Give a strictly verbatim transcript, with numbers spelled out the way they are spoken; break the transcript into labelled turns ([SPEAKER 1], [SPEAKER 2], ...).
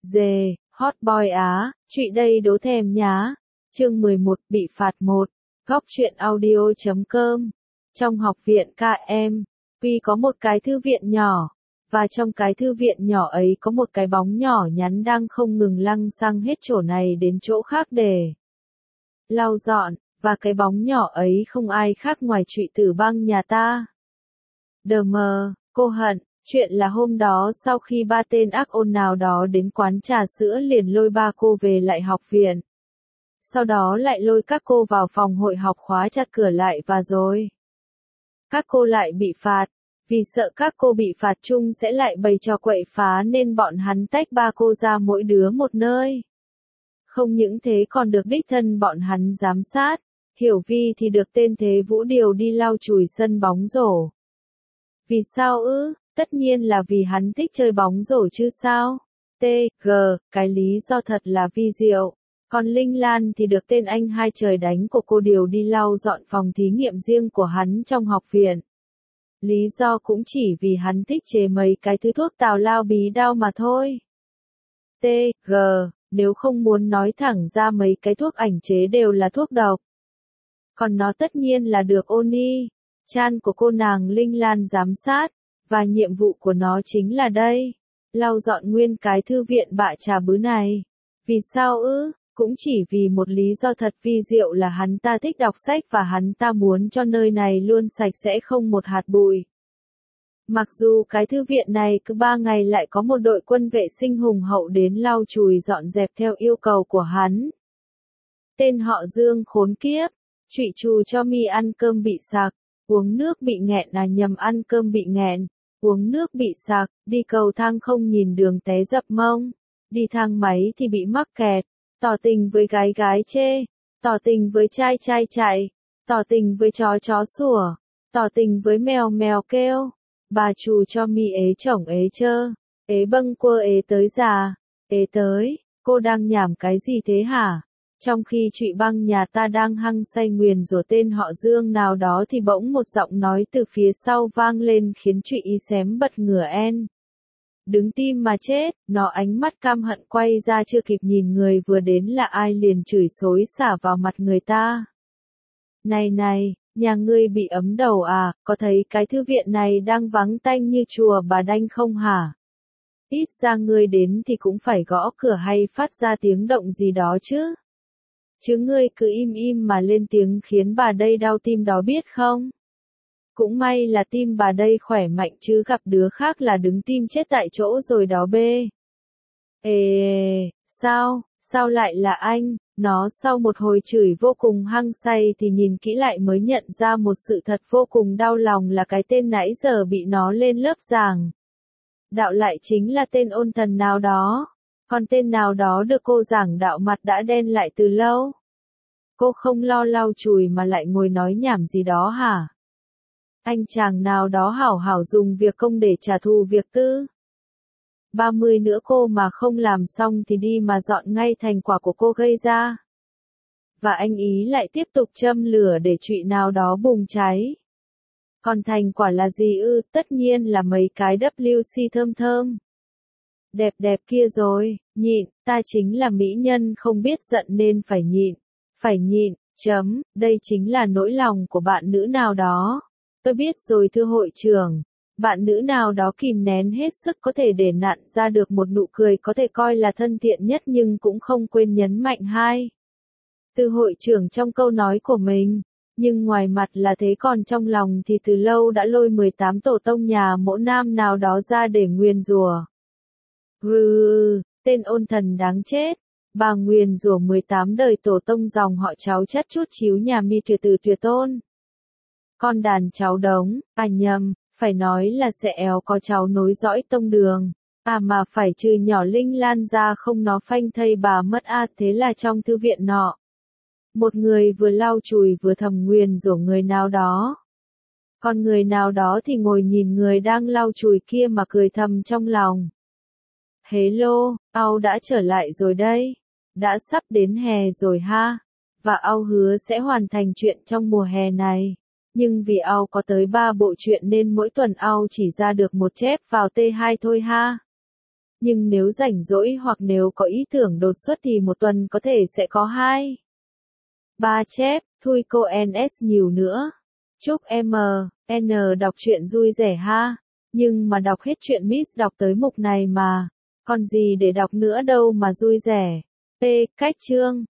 [SPEAKER 1] Dề, hot boy Á, trụy đây đố thèm nhá. Chương mười một, bị phạt một. Góc truyện audio chấm com. Trong học viện ca em, Quy có một cái thư viện nhỏ, và trong cái thư viện nhỏ ấy có một cái bóng nhỏ nhắn đang không ngừng lăng xăng hết chỗ này đến chỗ khác để lau dọn, và cái bóng nhỏ ấy không ai khác ngoài trụy tử băng nhà ta. Đờ mờ, cô hận. Chuyện là hôm đó sau khi ba tên ác ôn nào đó đến quán trà sữa liền lôi ba cô về lại học viện. Sau đó lại lôi các cô vào phòng hội học khóa chặt cửa lại và rồi các cô lại bị phạt. Vì sợ các cô bị phạt chung sẽ lại bày trò quậy phá nên bọn hắn tách ba cô ra mỗi đứa một nơi. Không những thế còn được đích thân bọn hắn giám sát. Hiểu Vi thì được tên Thế Vũ điều đi lau chùi sân bóng rổ. Vì sao ư? Tất nhiên là vì hắn thích chơi bóng rổ chứ sao? T, G, cái lý do thật là vi diệu. Còn Linh Lan thì được tên anh hai trời đánh của cô điều đi lau dọn phòng thí nghiệm riêng của hắn trong học viện. Lý do cũng chỉ vì hắn thích chế mấy cái thứ thuốc tào lao bí đao mà thôi. T, G, nếu không muốn nói thẳng ra mấy cái thuốc ảnh chế đều là thuốc độc. Còn nó tất nhiên là được Oni, chan của cô nàng Linh Lan giám sát. Và nhiệm vụ của nó chính là đây, lau dọn nguyên cái thư viện bạ trà bứ này. Vì sao ư? Cũng chỉ vì một lý do thật vi diệu là hắn ta thích đọc sách và hắn ta muốn cho nơi này luôn sạch sẽ không một hạt bụi. Mặc dù cái thư viện này cứ ba ngày lại có một đội quân vệ sinh hùng hậu đến lau chùi dọn dẹp theo yêu cầu của hắn. Tên họ Dương khốn kiếp, trụy trù cho mi ăn cơm bị sặc, uống nước bị nghẹn à nhầm ăn cơm bị nghẹn. Uống nước bị sặc, đi cầu thang không nhìn đường té dập mông, đi thang máy thì bị mắc kẹt, tỏ tình với gái gái chê, tỏ tình với trai trai chạy, tỏ tình với chó chó sủa, tỏ tình với mèo mèo kêu, bà chủ cho mi ế chổng ế chơ, ế bâng quơ ế tới già, ế tới, cô đang nhảm cái gì thế hả? Trong khi trụy băng nhà ta đang hăng say nguyền rủa tên họ Dương nào đó thì bỗng một giọng nói từ phía sau vang lên khiến trụy y xém bật ngửa en. Đứng tim mà chết, nó ánh mắt cam hận quay ra chưa kịp nhìn người vừa đến là ai liền chửi xối xả vào mặt người ta. Này này, nhà ngươi bị ấm đầu à, có thấy cái thư viện này đang vắng tanh như chùa Bà Đanh không hả? Ít ra ngươi đến thì cũng phải gõ cửa hay phát ra tiếng động gì đó chứ. Chứ ngươi cứ im im mà lên tiếng khiến bà đây đau tim đó biết không? Cũng may là tim bà đây khỏe mạnh chứ gặp đứa khác là đứng tim chết tại chỗ rồi đó bê. Ê, sao, sao lại là anh? Nó sau một hồi chửi vô cùng hăng say thì nhìn kỹ lại mới nhận ra một sự thật vô cùng đau lòng là cái tên nãy giờ bị nó lên lớp giảng đạo lại chính là tên ôn thần nào đó. Còn tên nào đó được cô giảng đạo mặt đã đen lại từ lâu. Cô không lo lau chùi mà lại ngồi nói nhảm gì đó hả? Anh chàng nào đó hảo hảo dùng việc công để trả thù việc tư. ba mươi nữa cô mà không làm xong thì đi mà dọn ngay thành quả của cô gây ra. Và anh ý lại tiếp tục châm lửa để trụy nào đó bùng cháy. Còn thành quả là gì ư? Tất nhiên là mấy cái W C thơm thơm. Đẹp đẹp kia rồi, nhịn, ta chính là mỹ nhân không biết giận nên phải nhịn, phải nhịn, chấm, đây chính là nỗi lòng của bạn nữ nào đó. Tôi biết rồi thưa hội trưởng, bạn nữ nào đó kìm nén hết sức có thể để nặn ra được một nụ cười có thể coi là thân thiện nhất nhưng cũng không quên nhấn mạnh hai. Từ hội trưởng trong câu nói của mình, nhưng ngoài mặt là thế còn trong lòng thì từ lâu đã lôi mười tám tổ tông nhà mỗ nam nào đó ra để nguyền rủa. Grrrr, tên ôn thần đáng chết, bà nguyền rủa mười tám đời tổ tông dòng họ cháu chất chút chíu nhà mi tuyệt từ tuyệt tôn. Con đàn cháu đống, à nhầm, phải nói là sẽ éo có cháu nối dõi tông đường, à mà phải trừ nhỏ Linh Lan ra không nó phanh thây bà mất a thế là trong thư viện nọ. Một người vừa lau chùi vừa thầm nguyền rủa người nào đó. Còn người nào đó thì ngồi nhìn người đang lau chùi kia mà cười thầm trong lòng. Hello, Ao đã trở lại rồi đây. Đã sắp đến hè rồi ha. Và Ao hứa sẽ hoàn thành chuyện trong mùa hè này. Nhưng vì Ao có tới ba bộ truyện nên mỗi tuần Ao chỉ ra được một chép vào T hai thôi ha. Nhưng nếu rảnh rỗi hoặc nếu có ý tưởng đột xuất thì một tuần có thể sẽ có hai ba chép, thui cô en ét nhiều nữa. Chúc em N đọc truyện vui vẻ ha. Nhưng mà đọc hết truyện Miss đọc tới mục này mà. Còn gì để đọc nữa đâu mà vui vẻ. P. Cách chương